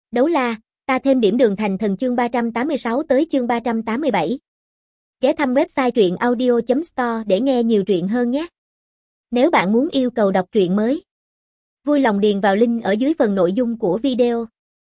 Đấu la, ta thêm điểm đường thành thần chương 386 tới chương 387. Ghé thăm website truyện audio.store để nghe nhiều truyện hơn nhé. Nếu bạn muốn yêu cầu đọc truyện mới, vui lòng điền vào link ở dưới phần nội dung của video.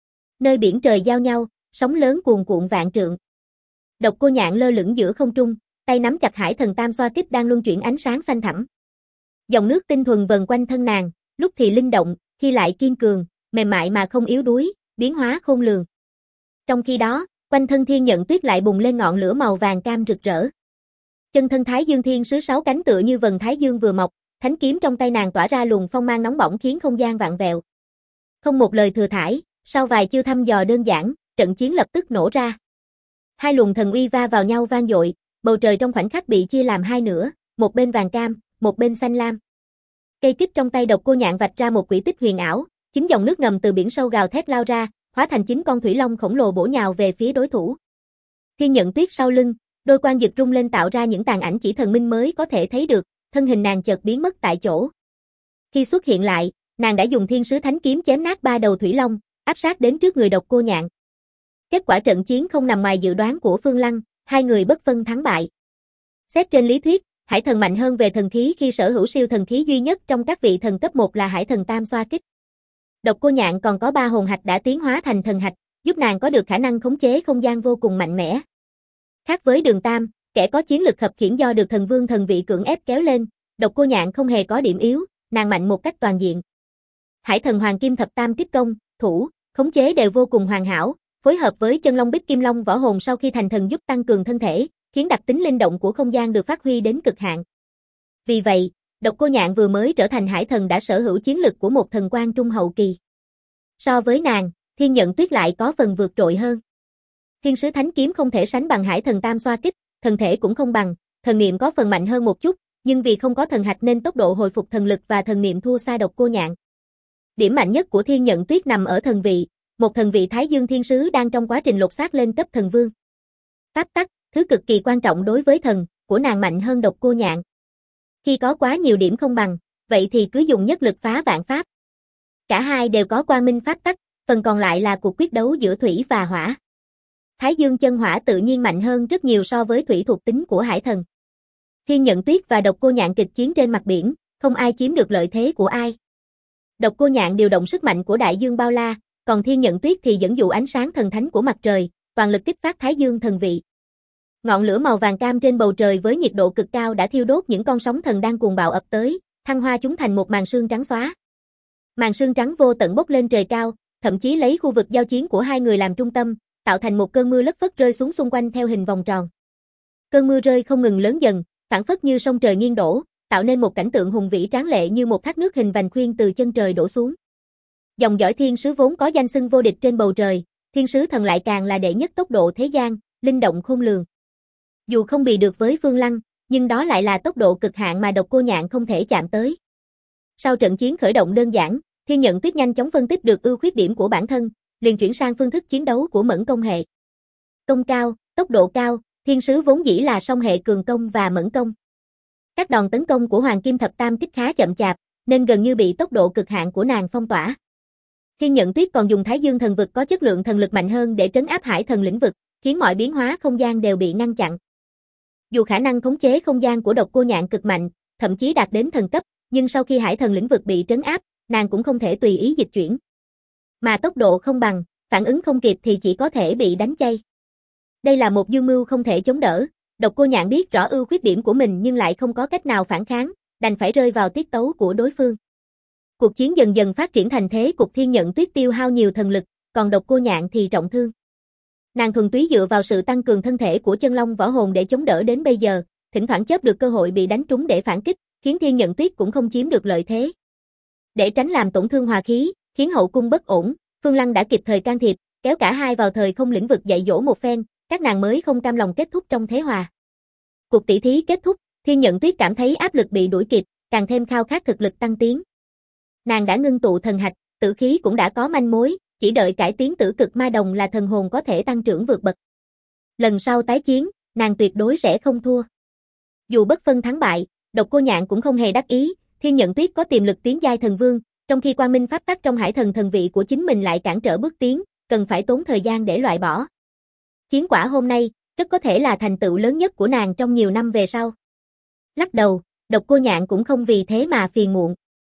Nơi biển trời giao nhau, sóng lớn cuồn cuộn vạn trượng. Độc Cô Nhạn lơ lửng giữa không trung, tay nắm chặt Hải Thần Tam Xoa Kích đang luân chuyển ánh sáng xanh thẳm. Dòng nước tinh thuần vần quanh thân nàng, lúc thì linh động, khi lại kiên cường, mềm mại mà không yếu đuối, biến hóa khôn lường. Trong khi đó, quanh thân Thiên Nhận Tuyết lại bùng lên ngọn lửa màu vàng cam rực rỡ. Chân thân Thái Dương Thiên Sứ 6 cánh tựa như vầng thái dương vừa mọc, thánh kiếm trong tay nàng tỏa ra luồng phong mang nóng bỏng khiến không gian vạn vẹo. Không một lời thừa thãi, sau vài chiêu thăm dò đơn giản, trận chiến lập tức nổ ra. Hai luồng thần uy va vào nhau vang dội, bầu trời trong khoảnh khắc bị chia làm hai nửa, một bên vàng cam, một bên xanh lam. Cây kích trong tay Độc Cô Nhạn vạch ra một quỹ tích huyền ảo, chính dòng nước ngầm từ biển sâu gào thét lao ra, hóa thành 9 con thủy long khổng lồ bổ nhào về phía đối thủ. Thiên Nhận Tuyết sau lưng, đôi quan giật rung lên tạo ra những tàn ảnh chỉ thần minh mới có thể thấy được, thân hình nàng chợt biến mất tại chỗ. Khi xuất hiện lại, nàng đã dùng Thiên Sứ Thánh kiếm chém nát 3 đầu thủy long, áp sát đến trước người Độc Cô Nhạn. Kết quả trận chiến không nằm ngoài dự đoán của Phương Lăng, hai người bất phân thắng bại. Xét trên lý thuyết, Hải Thần mạnh hơn về thần khí khi sở hữu siêu thần khí duy nhất trong các vị thần cấp 1 là Hải Thần Tam Xoa Kích. Độc Cô Nhạn còn có 3 hồn hạch đã tiến hóa thành thần hạch, giúp nàng có được khả năng khống chế không gian vô cùng mạnh mẽ. Khác với Đường Tam, kẻ có chiến lực khập khiễng do được thần vương thần vị cưỡng ép kéo lên, Độc Cô Nhạn không hề có điểm yếu, nàng mạnh một cách toàn diện. Hải Thần Hoàng Kim Thập Tam Kích công, thủ, khống chế đều vô cùng hoàn hảo, phối hợp với Chân Long Bích Kim Long võ hồn sau khi thành thần giúp tăng cường thân thể, khiến đặc tính linh động của không gian được phát huy đến cực hạn. Vì vậy, Độc Cô Nhạn vừa mới trở thành Hải Thần đã sở hữu chiến lực của một thần quan trung hậu kỳ. So với nàng, Thiên Nhận Tuyết lại có phần vượt trội hơn. Thiên Sứ Thánh kiếm không thể sánh bằng Hải Thần Tam Xoa Kích, thần thể cũng không bằng, thần niệm có phần mạnh hơn một chút, nhưng vì không có thần hạch nên tốc độ hồi phục thần lực và thần niệm thua xa Độc Cô Nhạn. Điểm mạnh nhất của Thiên Nhận Tuyết nằm ở thần vị, một thần vị Thái Dương Thiên Sứ đang trong quá trình lột xác lên cấp thần vương. Pháp tắc, thứ cực kỳ quan trọng đối với thần, của nàng mạnh hơn Độc Cô Nhạn. Khi có quá nhiều điểm không bằng, vậy thì cứ dùng nhất lực phá vạn pháp. Cả hai đều có quang minh pháp tắc, phần còn lại là cuộc quyết đấu giữa thủy và hỏa. Thái Dương chân hỏa tự nhiên mạnh hơn rất nhiều so với thủy thuộc tính của Hải Thần. Thiên Nhận Tuyết và Độc Cô Nhạn kịch chiến trên mặt biển, không ai chiếm được lợi thế của ai. Độc Cô Nhạn điều động sức mạnh của đại dương bao la, còn Thiên Nhận Tuyết thì dẫn dụ ánh sáng thần thánh của mặt trời, toàn lực kích phát Thái Dương thần vị. Ngọn lửa màu vàng cam trên bầu trời với nhiệt độ cực cao đã thiêu đốt những con sóng thần đang cuồng bạo ập tới, thăng hoa chúng thành một màn sương trắng xóa. Màn sương trắng vô tận bốc lên trời cao, thậm chí lấy khu vực giao chiến của hai người làm trung tâm, tạo thành một cơn mưa lất phất rơi xuống xung quanh theo hình vòng tròn. Cơn mưa rơi không ngừng lớn dần, phảng phất như sông trời nghiêng đổ, tạo nên một cảnh tượng hùng vĩ tráng lệ như một thác nước hình vành khuyên từ chân trời đổ xuống. Dòng dõi Thiên Sứ vốn có danh xưng vô địch trên bầu trời, Thiên Sứ thần lại càng là đệ nhất tốc độ thế gian, linh động khôn lường. Dù không bì được với Phương Lăng, nhưng đó lại là tốc độ cực hạn mà Độc Cô Nhạn không thể chạm tới. Sau trận chiến khởi động đơn giản, Thiên Nhận Tuyết nhanh chóng phân tích được ưu khuyết điểm của bản thân, liền chuyển sang phương thức chiến đấu của mẫn công hệ. Công cao, tốc độ cao, Thiên Sứ vốn dĩ là song hệ cường công và mẫn công. Các đòn tấn công của Hoàng Kim Thập Tam Kích khá chậm chạp, nên gần như bị tốc độ cực hạn của nàng phong tỏa. Thiên Nhận Tuyết còn dùng Thái Dương thần vực có chất lượng thần lực mạnh hơn để trấn áp Hải Thần lĩnh vực, khiến mọi biến hóa không gian đều bị ngăn chặn. Dù khả năng khống chế không gian của Độc Cô Nhạn cực mạnh, thậm chí đạt đến thần cấp, nhưng sau khi Hải Thần lĩnh vực bị trấn áp, nàng cũng không thể tùy ý dịch chuyển. Mà tốc độ không bằng, phản ứng không kịp thì chỉ có thể bị đánh chay. Đây là một dương mưu không thể chống đỡ, Độc Cô Nhạn biết rõ ưu khuyết điểm của mình nhưng lại không có cách nào phản kháng, đành phải rơi vào tiết tấu của đối phương. Cuộc chiến dần dần phát triển thành thế cục Thiên Nhận Tuyết tiêu hao nhiều thần lực, còn Độc Cô Nhạn thì trọng thương. Nàng thuần túy dựa vào sự tăng cường thân thể của Chân Long võ hồn để chống đỡ đến bây giờ, thỉnh thoảng chớp được cơ hội bị đánh trúng để phản kích, khiến Thiên Nhận Tuyết cũng không chiếm được lợi thế. Để tránh làm tổn thương hòa khí, khiến hậu cung bất ổn, Phương Lăng đã kịp thời can thiệp, kéo cả hai vào thời không lĩnh vực dạy dỗ một phen, các nàng mới không cam lòng kết thúc trong thế hòa. Cuộc tỷ thí kết thúc, Thiên Nhận Tuyết cảm thấy áp lực bị đuổi kịp, càng thêm khao khát thực lực tăng tiến. Nàng đã ngưng tụ thần hạch, tử khí cũng đã có manh mối, chỉ đợi cải tiến tử cực ma đồng là thần hồn có thể tăng trưởng vượt bậc. Lần sau tái chiến, nàng tuyệt đối sẽ không thua. Dù bất phân thắng bại, Độc Cô Nhạn cũng không hề đắc ý, Thiên Nhận Tuyết có tiềm lực tiến giai thần vương, trong khi quang minh pháp tắc trong Hải Thần thần vị của chính mình lại cản trở bước tiến, cần phải tốn thời gian để loại bỏ. Chiến quả hôm nay, rất có thể là thành tựu lớn nhất của nàng trong nhiều năm về sau. Lắc đầu, Độc Cô Nhạn cũng không vì thế mà phiền muộn.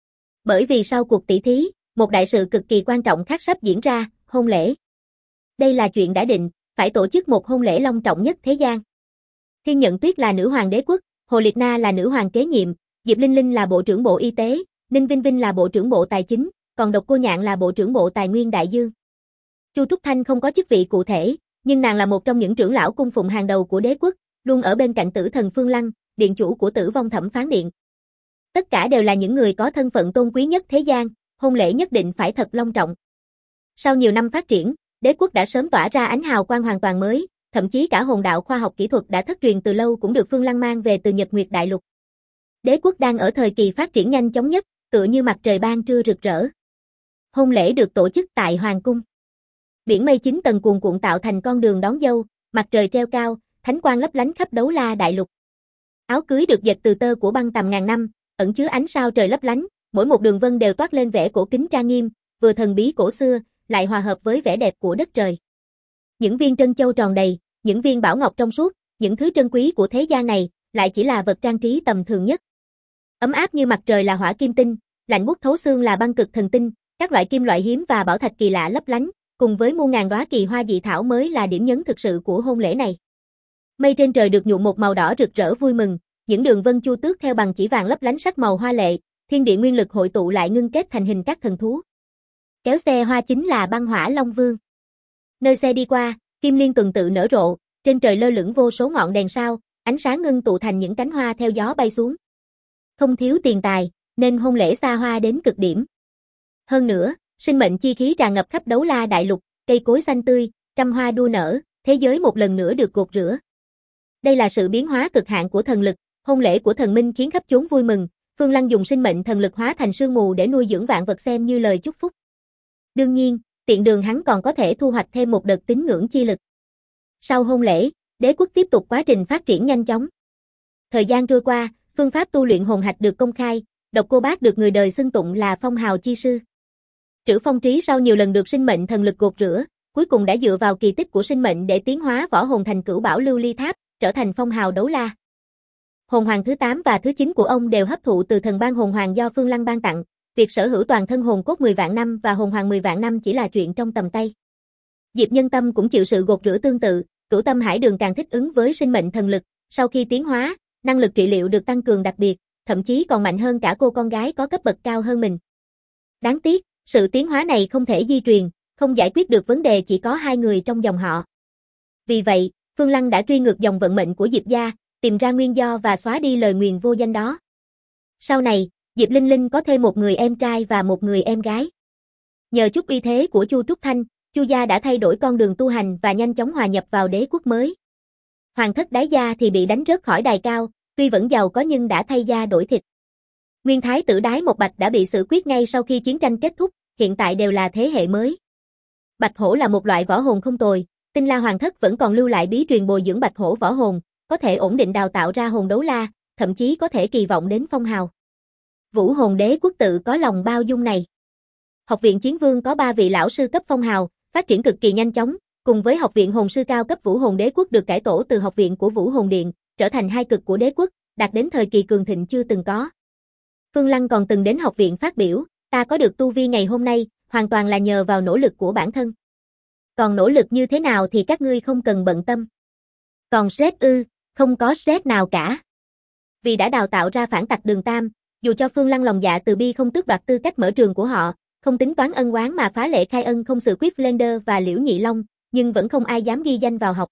Bởi vì sau cuộc tỷ thí, một đại sự cực kỳ quan trọng khác sắp diễn ra, hôn lễ. Đây là chuyện đã định, phải tổ chức một hôn lễ long trọng nhất thế gian. Thiên Nhận Tuyết là nữ hoàng đế quốc, Hồ Liệt Na là nữ hoàng kế nhiệm, Diệp Linh Linh là bộ trưởng bộ y tế, Ninh Vinh Vinh là bộ trưởng bộ tài chính, còn Độc Cô Nhạn là bộ trưởng bộ tài nguyên đại dương. Chu Trúc Thanh không có chức vị cụ thể, nhưng nàng là một trong những trưởng lão cung phụng hàng đầu của đế quốc, luôn ở bên cạnh tử thần Phương Lăng, điện chủ của Tử Vong Thẩm Phán Điện. Tất cả đều là những người có thân phận tôn quý nhất thế gian, hôn lễ nhất định phải thật long trọng. Sau nhiều năm phát triển, đế quốc đã sớm tỏa ra ánh hào quang hoàn toàn mới, thậm chí cả hồn đạo khoa học kỹ thuật đã thất truyền từ lâu cũng được Phương Lăng mang về từ Nhật Nguyệt Đại Lục. Đế quốc đang ở thời kỳ phát triển nhanh chóng nhất, tựa như mặt trời ban trưa rực rỡ. Hôn lễ được tổ chức tại Hoàng cung. Biển mây 9 tầng cuồn cuộn tạo thành con đường đón dâu, mặt trời treo cao, thánh quang lấp lánh khắp Đấu La Đại Lục. Áo cưới được dệt từ tơ của băng tầm ngàn năm, ẩn chứa ánh sao trời lấp lánh, mỗi một đường vân đều toát lên vẻ cổ kính trang nghiêm, vừa thần bí cổ xưa, lại hòa hợp với vẻ đẹp của đất trời. Những viên trân châu tròn đầy, những viên bảo ngọc trong suốt, những thứ trân quý của thế gian này, lại chỉ là vật trang trí tầm thường nhất. Ấm áp như mặt trời là hỏa kim tinh, lạnh buốt thấu xương là băng cực thần tinh, các loại kim loại hiếm và bảo thạch kỳ lạ lấp lánh, cùng với muôn ngàn đóa kỳ hoa dị thảo mới là điểm nhấn thực sự của hôn lễ này. Mây trên trời được nhuộm một màu đỏ rực rỡ vui mừng, những đường vân chu tước theo bằng chỉ vàng lấp lánh sắc màu hoa lệ, thiên địa nguyên lực hội tụ lại ngưng kết thành hình các thần thú. Kéo xe hoa chính là Băng Hỏa Long Vương. Nơi xe đi qua, kim liên tuần tự nở rộ, trên trời lơ lửng vô số ngọn đèn sao, ánh sáng ngưng tụ thành những cánh hoa theo gió bay xuống. Không thiếu tiền tài, nên hôn lễ xa hoa đến cực điểm. Hơn nữa, sinh mệnh chi khí tràn ngập khắp Đấu La Đại Lục, cây cối xanh tươi, trăm hoa đua nở, thế giới một lần nữa được gột rửa. Đây là sự biến hóa cực hạn của thần lực, hôn lễ của thần minh khiến khắp chốn vui mừng, Phương Lăng dùng sinh mệnh thần lực hóa thành sương mù để nuôi dưỡng vạn vật xem như lời chúc phúc. Đương nhiên, tiện đường hắn còn có thể thu hoạch thêm một đợt tín ngưỡng chi lực. Sau hôn lễ, đế quốc tiếp tục quá trình phát triển nhanh chóng. Thời gian trôi qua, phương pháp tu luyện hồn hạch được công khai, Độc Cô Bác được người đời xưng tụng là phong hào chi sư. Trữ Phong Trí sau nhiều lần được sinh mệnh thần lực gột rửa, cuối cùng đã dựa vào kỳ tích của sinh mệnh để tiến hóa võ hồn thành Cửu Bảo Lưu Ly Tháp, trở thành phong hào Đấu La. Hồn hoàng thứ 8 và thứ 9 của ông đều hấp thụ từ thần ban hồn hoàng do Phương Lăng ban tặng, việc sở hữu toàn thân hồn cốt 10 vạn năm và hồn hoàng 10 vạn năm chỉ là chuyện trong tầm tay. Diệp Nhân Tâm cũng chịu sự gột rửa tương tự, Cửu Tâm Hải Đường càng thích ứng với sinh mệnh thần lực, sau khi tiến hóa, năng lực trị liệu được tăng cường đặc biệt, thậm chí còn mạnh hơn cả cô con gái có cấp bậc cao hơn mình. Đáng tiếc, sự tiến hóa này không thể di truyền, không giải quyết được vấn đề chỉ có 2 người trong dòng họ. Vì vậy, Phương Lăng đã truy ngược dòng vận mệnh của Diệp gia, tìm ra nguyên do và xóa đi lời nguyền vô danh đó. Sau này, Diệp Linh Linh có thêm một người em trai và một người em gái. Nhờ chút uy thế của Chu Trúc Thanh, Chu gia đã thay đổi con đường tu hành và nhanh chóng hòa nhập vào đế quốc mới. Hoàng thất Đái gia thì bị đánh rớt khỏi đài cao, tuy vẫn giàu có nhưng đã thay da đổi thịt. Nguyên thái tử Đái Một Bạch đã bị xử quyết ngay sau khi chiến tranh kết thúc, hiện tại đều là thế hệ mới. Bạch hổ là một loại võ hồn không tồi, Tinh La Hoàng thất vẫn còn lưu lại bí truyền bồi dưỡng bạch hổ võ hồn, có thể ổn định đào tạo ra hồn đấu la, thậm chí có thể kỳ vọng đến phong hào. Vũ Hồn Đế quốc tự có lòng bao dung này. Học viện Chiến Vương có 3 vị lão sư cấp phong hào, phát triển cực kỳ nhanh chóng, cùng với học viện hồn sư cao cấp Vũ Hồn Đế quốc được cải tổ từ học viện của Vũ Hồn Điện, trở thành hai cực của đế quốc, đạt đến thời kỳ cường thịnh chưa từng có. Phương Lăng còn từng đến học viện phát biểu, ta có được tu vi ngày hôm nay, hoàn toàn là nhờ vào nỗ lực của bản thân. Còn nỗ lực như thế nào thì các ngươi không cần bận tâm. Còn stress ư, không có stress nào cả. Vì đã đào tạo ra phản tặc Đường Tam, dù cho Phương Lăng lòng dạ từ bi không tước đoạt tư cách mở trường của họ, không tính toán ân oán mà phá lệ khai ân không xử quyết Flender và Liễu Nhị Long, nhưng vẫn không ai dám ghi danh vào học.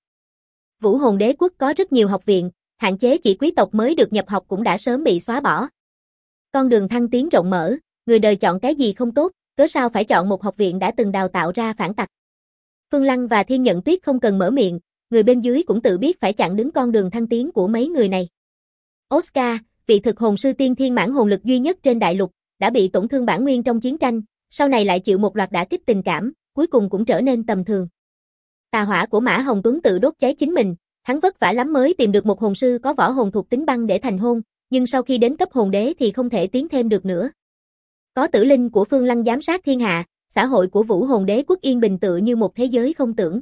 Vũ Hồn Đế quốc có rất nhiều học viện, hạn chế chỉ quý tộc mới được nhập học cũng đã sớm bị xóa bỏ. Con đường thăng tiến rộng mở, người đời chọn cái gì không tốt, cớ sao phải chọn một học viện đã từng đào tạo ra phản tặc. Phương Lăng và Thiên Nhận Tuyết không cần mở miệng, người bên dưới cũng tự biết phải chặn đứng con đường thăng tiến của mấy người này. Oscar, vị thực hồn sư tiên thiên mãn hồn lực duy nhất trên đại lục, đã bị tổn thương bản nguyên trong chiến tranh, sau này lại chịu một loạt đả kích tình cảm, cuối cùng cũng trở nên tầm thường. Tà hỏa của Mã Hồng Tuấn tự đốt cháy chính mình, hắn vất vả lắm mới tìm được một hồn sư có võ hồn thuộc tính băng để thành hôn, nhưng sau khi đến cấp hồn đế thì không thể tiến thêm được nữa. Có Tử Linh của Phương Lăng giám sát thiên hạ, xã hội của Vũ Hồn Đế quốc yên bình tựa như một thế giới không tưởng.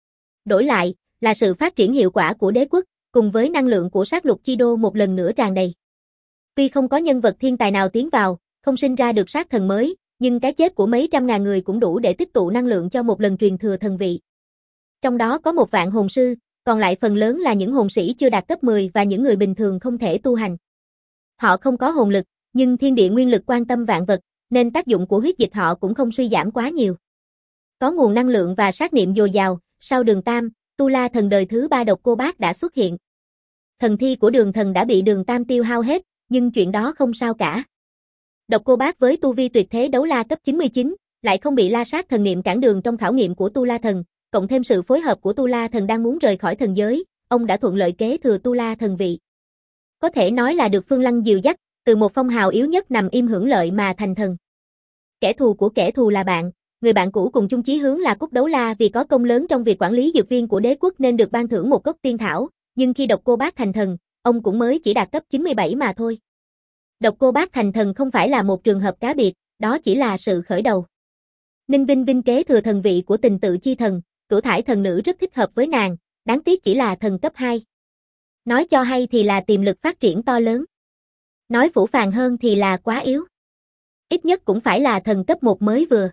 Đổi lại, là sự phát triển hiệu quả của đế quốc, cùng với năng lượng của sát lục chi đô một lần nữa tràn đầy. Tuy không có nhân vật thiên tài nào tiến vào, không sinh ra được sát thần mới, nhưng cái chết của mấy trăm ngàn người cũng đủ để tích tụ năng lượng cho một lần truyền thừa thần vị. Trong đó có 1 vạn hồn sư, còn lại phần lớn là những hồn sĩ chưa đạt cấp 10 và những người bình thường không thể tu hành. Họ không có hồn lực, nhưng thiên địa nguyên lực quan tâm vạn vật, nên tác dụng của huyết dịch họ cũng không suy giảm quá nhiều. Có nguồn năng lượng và sát niệm dồi dào, sau Đường Tam, Tu La thần đời thứ 3 Độc Cô Bác đã xuất hiện. Thần thi của Đường Thần đã bị Đường Tam tiêu hao hết, nhưng chuyện đó không sao cả. Độc Cô Bác với tu vi tuyệt thế đấu la cấp 99, lại không bị La Sát thần niệm cản đường trong khảo nghiệm của Tu La thần, cộng thêm sự phối hợp của Tu La thần đang muốn rời khỏi thần giới, ông đã thuận lợi kế thừa Tu La thần vị. Có thể nói là được Phương Lăng dìu dắt, từ một phong hào yếu nhất nằm im hưởng lợi mà thành thần. Kẻ thù của kẻ thù là bạn, người bạn cũ cùng chung chí hướng là Cúc Đấu La vì có công lớn trong việc quản lý dược viên của đế quốc nên được ban thưởng một gốc tiên thảo, nhưng khi Độc Cô Bác thành thần, ông cũng mới chỉ đạt cấp 97 mà thôi. Độc Cô Bác thành thần không phải là một trường hợp cá biệt, đó chỉ là sự khởi đầu. Ninh Vinh Vinh kế thừa thần vị của Tình Tự Chi thần, Cửu Thải thần nữ rất thích hợp với nàng, đáng tiếc chỉ là thần cấp 2. Nói cho hay thì là tiềm lực phát triển to lớn. Nói phũ phàng hơn thì là quá yếu. Ít nhất cũng phải là thần cấp 1 mới vừa.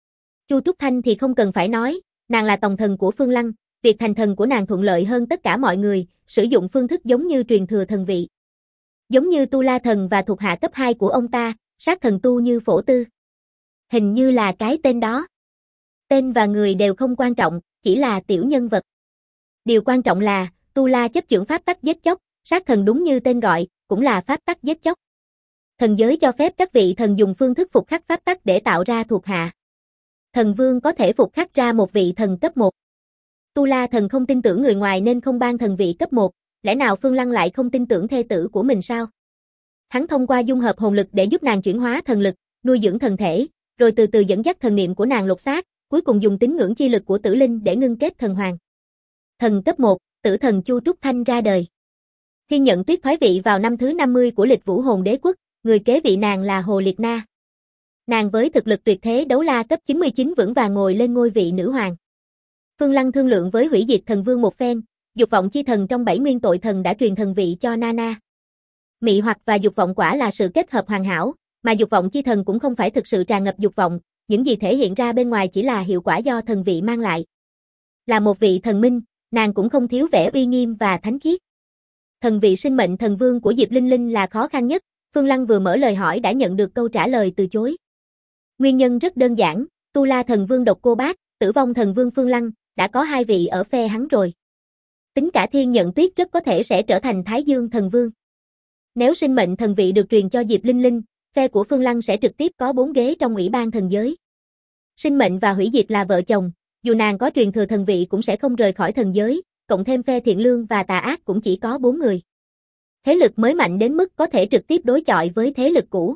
Chu Trúc Thanh thì không cần phải nói, nàng là tòng thần của Phương Lăng, việc thành thần của nàng thuận lợi hơn tất cả mọi người, sử dụng phương thức giống như truyền thừa thần vị. Giống như Tu La thần và thuộc hạ cấp 2 của ông ta, sát thần tu như Phổ Tư. Hình như là cái tên đó. Tên và người đều không quan trọng, chỉ là tiểu nhân vật. Điều quan trọng là, Tu La chấp chưởng pháp tắc giết chóc, sát thần đúng như tên gọi, cũng là pháp tắc giết chóc. Thần giới cho phép các vị thần dùng phương thức phục khắc pháp tắc để tạo ra thuộc hạ. Thần vương có thể phục khắc ra một vị thần cấp 1. Tu La thần không tin tưởng người ngoài nên không ban thần vị cấp 1, lẽ nào Phương Lăng lại không tin tưởng thê tử của mình sao? Hắn thông qua dung hợp hồn lực để giúp nàng chuyển hóa thần lực, nuôi dưỡng thần thể, rồi từ từ dẫn dắt thần niệm của nàng lột xác, cuối cùng dùng tín ngưỡng chi lực của Tử Linh để ngưng kết thần hoàng. Thần cấp 1, tử thần Chu Trúc Thanh ra đời. Thiên Nhận Tuyết thoái vị vào năm thứ 50 của lịch Vũ Hồn Đế quốc, người kế vị nàng là Hồ Liệt Na. Nàng với thực lực tuyệt thế đấu la cấp 99 vững vàng ngồi lên ngôi vị nữ hoàng. Phương Lăng thương lượng với Hủy Diệt Thần Vương một phen, dục vọng chi thần trong 7 nguyên tội thần đã truyền thần vị cho Nana. Mị hoặc và dục vọng quả là sự kết hợp hoàn hảo, mà dục vọng chi thần cũng không phải thực sự tràn ngập dục vọng, những gì thể hiện ra bên ngoài chỉ là hiệu quả do thần vị mang lại. Là một vị thần minh, nàng cũng không thiếu vẻ uy nghiêm và thánh khiết. Thần vị sinh mệnh thần vương của Diệp Linh Linh là khó khăn nhất, Phương Lăng vừa mở lời hỏi đã nhận được câu trả lời từ chối. Nguyên nhân rất đơn giản, Tu La thần vương Độc Cô Bác, Tử Vong thần vương Phương Lăng, đã có 2 vị ở phe hắn rồi. Tính cả Thiên Nhận Tuyết rất có thể sẽ trở thành Thái Dương thần vương. Nếu sinh mệnh thần vị được truyền cho Diệp Linh Linh, phe của Phương Lăng sẽ trực tiếp có 4 ghế trong Ủy ban thần giới. Sinh mệnh và Hủy Diệt là vợ chồng, dù nàng có truyền thừa thần vị cũng sẽ không rời khỏi thần giới, cộng thêm phe Thiện Lương và Tà Ác cũng chỉ có 4 người. Thế lực mới mạnh đến mức có thể trực tiếp đối chọi với thế lực cũ.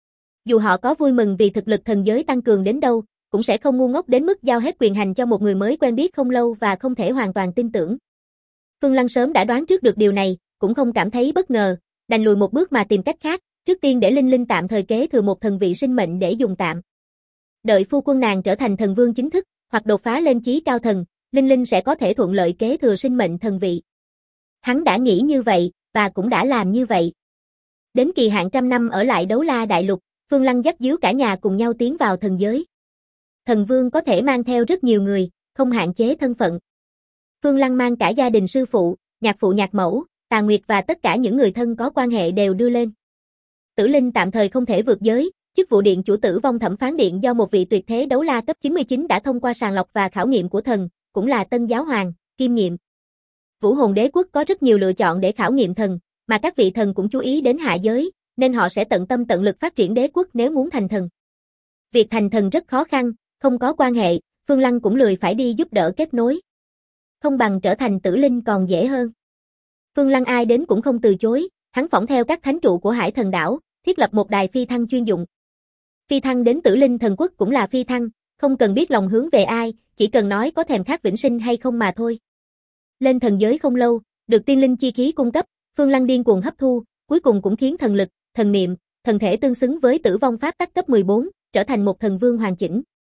Dù họ có vui mừng vì thực lực thần giới tăng cường đến đâu, cũng sẽ không ngu ngốc đến mức giao hết quyền hành cho một người mới quen biết không lâu và không thể hoàn toàn tin tưởng. Phương Lăng sớm đã đoán trước được điều này, cũng không cảm thấy bất ngờ, đành lùi một bước mà tìm cách khác, trước tiên để Linh Linh tạm thời kế thừa một thần vị sinh mệnh để dùng tạm. Đợi phu quân nàng trở thành thần vương chính thức, hoặc đột phá lên chí cao thần, Linh Linh sẽ có thể thuận lợi kế thừa sinh mệnh thần vị. Hắn đã nghĩ như vậy, và cũng đã làm như vậy. Đến kỳ hạn 100 năm ở lại Đấu La Đại Lục, Phương Lăng dắt díu cả nhà cùng nhau tiến vào thần giới. Thần vương có thể mang theo rất nhiều người, không hạn chế thân phận. Phương Lăng mang cả gia đình sư phụ, nhạc mẫu, Tà Nguyệt và tất cả những người thân có quan hệ đều đưa lên. Tử Linh tạm thời không thể vượt giới, chức vụ điện chủ Tử Vong thẩm phán điện do một vị tuyệt thế đấu la cấp 99 đã thông qua sàng lọc và khảo nghiệm của thần, cũng là tân giáo hoàng, kiêm nhiệm. Vũ Hồn Đế quốc có rất nhiều lựa chọn để khảo nghiệm thần, mà các vị thần cũng chú ý đến hạ giới, nên họ sẽ tận tâm tận lực phát triển đế quốc nếu muốn thành thần. Việc thành thần rất khó khăn, không có quan hệ, Phương Lăng cũng lười phải đi giúp đỡ kết nối. Không bằng trở thành Tử Linh còn dễ hơn. Phương Lăng ai đến cũng không từ chối, hắn phỏng theo các thánh trụ của Hải Thần đảo, thiết lập một đài phi thăng chuyên dụng. Phi thăng đến Tử Linh thần quốc cũng là phi thăng, không cần biết lòng hướng về ai, chỉ cần nói có thèm khát vĩnh sinh hay không mà thôi. Lên thần giới không lâu, được tiên linh chi khí cung cấp, Phương Lăng điên cuồng hấp thu, cuối cùng cũng khiến thần lực, thần niệm, thần thể tương xứng với Tử Vong pháp tắc cấp 14, trở thành một thần vương hoàn chỉnh.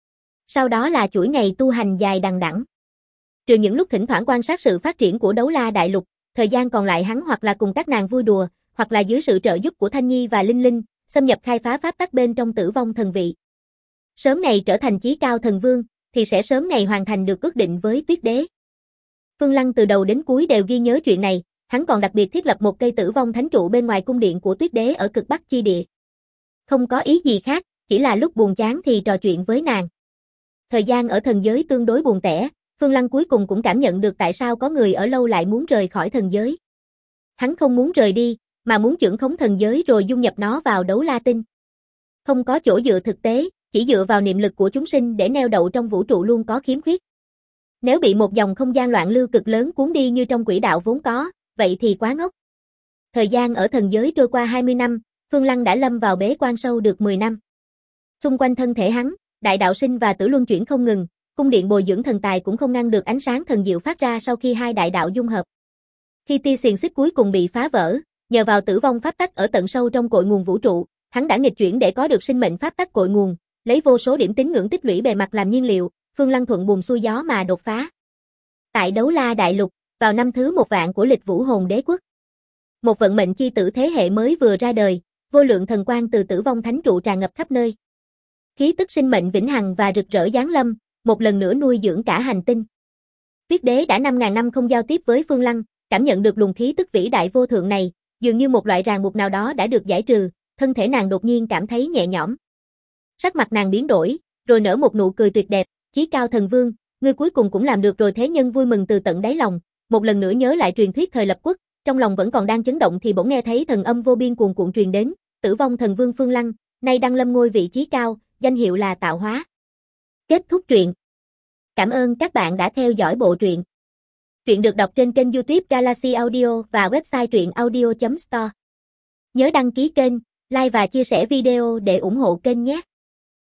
Sau đó là chuỗi ngày tu hành dài đằng đẵng. Trừ những lúc thỉnh thoảng quan sát sự phát triển của Đấu La Đại Lục, thời gian còn lại hắn hoặc là cùng các nàng vui đùa, hoặc là dưới sự trợ giúp của Thanh Nhi và Linh Linh, xâm nhập khai phá pháp tắc bên trong Tử Vong Thần Vị. Sớm ngày trở thành chí cao thần vương, thì sẽ sớm ngày hoàn thành được ước định với Tuyết Đế. Phương Lăng từ đầu đến cuối đều ghi nhớ chuyện này, hắn còn đặc biệt thiết lập một cây Tử Vong Thánh trụ bên ngoài cung điện của Tuyết Đế ở cực Bắc chi địa. Không có ý gì khác, chỉ là lúc buồn chán thì trò chuyện với nàng. Thời gian ở thần giới tương đối buồn tẻ, Phương Lăng cuối cùng cũng cảm nhận được tại sao có người ở lâu lại muốn rời khỏi thần giới. Hắn không muốn rời đi, mà muốn chưởng khống thần giới rồi dung nhập nó vào Đấu La Tinh. Không có chỗ dựa thực tế, chỉ dựa vào niệm lực của chúng sinh để neo đậu trong vũ trụ luôn có khiếm khuyết. Nếu bị một dòng không gian loạn lưu cực lớn cuốn đi như trong quỹ đạo vốn có, vậy thì quá ngốc. Thời gian ở thần giới trôi qua 20 năm, Phương Lăng đã lâm vào bế quan sâu được 10 năm. Xung quanh thân thể hắn, đại đạo sinh và tử luân chuyển không ngừng, cung điện bồi dưỡng thần tài cũng không ngăn được ánh sáng thần diệu phát ra sau khi hai đại đạo dung hợp. Khi tia xiềng xích cuối cùng bị phá vỡ, nhờ vào tử vong pháp tắc ở tận sâu trong cội nguồn vũ trụ, hắn đã nghịch chuyển để có được sinh mệnh pháp tắc cội nguồn, lấy vô số điểm tín ngưỡng tích lũy bề mặt làm nhiên liệu, Phương Lăng thuận buồm xuôi gió mà đột phá. Tại Đấu La Đại Lục, vào năm thứ 1 vạn của lịch Vũ Hồn Đế quốc, một vận mệnh chi tử thế hệ mới vừa ra đời, vô lượng thần quang từ Tử Vong Thánh trụ tràn ngập khắp nơi. Khí tức sinh mệnh vĩnh hằng và rực rỡ giáng lâm, một lần nữa nuôi dưỡng cả hành tinh. Tuyết Đế đã 5.000 năm không giao tiếp với Phương Lăng, cảm nhận được luồng khí tức vĩ đại vô thượng này, dường như một loại ràng buộc nào đó đã được giải trừ, thân thể nàng đột nhiên cảm thấy nhẹ nhõm. Sắc mặt nàng biến đổi, rồi nở một nụ cười tuyệt đẹp, chí cao thần vương, ngươi cuối cùng cũng làm được rồi. Thế nhân vui mừng từ tận đáy lòng, một lần nữa nhớ lại truyền thuyết thời lập quốc, trong lòng vẫn còn đang chấn động thì bỗng nghe thấy thần âm vô biên cuồn cuộn truyền đến, Tử Vong thần vương Phương Lăng, nay đăng lâm ngôi vị chí cao, danh hiệu là Tạo Hóa. Kết thúc truyện. Cảm ơn các bạn đã theo dõi bộ truyện. Truyện được đọc trên kênh YouTube Galaxy Audio và website truyệnaudio.store. Nhớ đăng ký kênh, like và chia sẻ video để ủng hộ kênh nhé.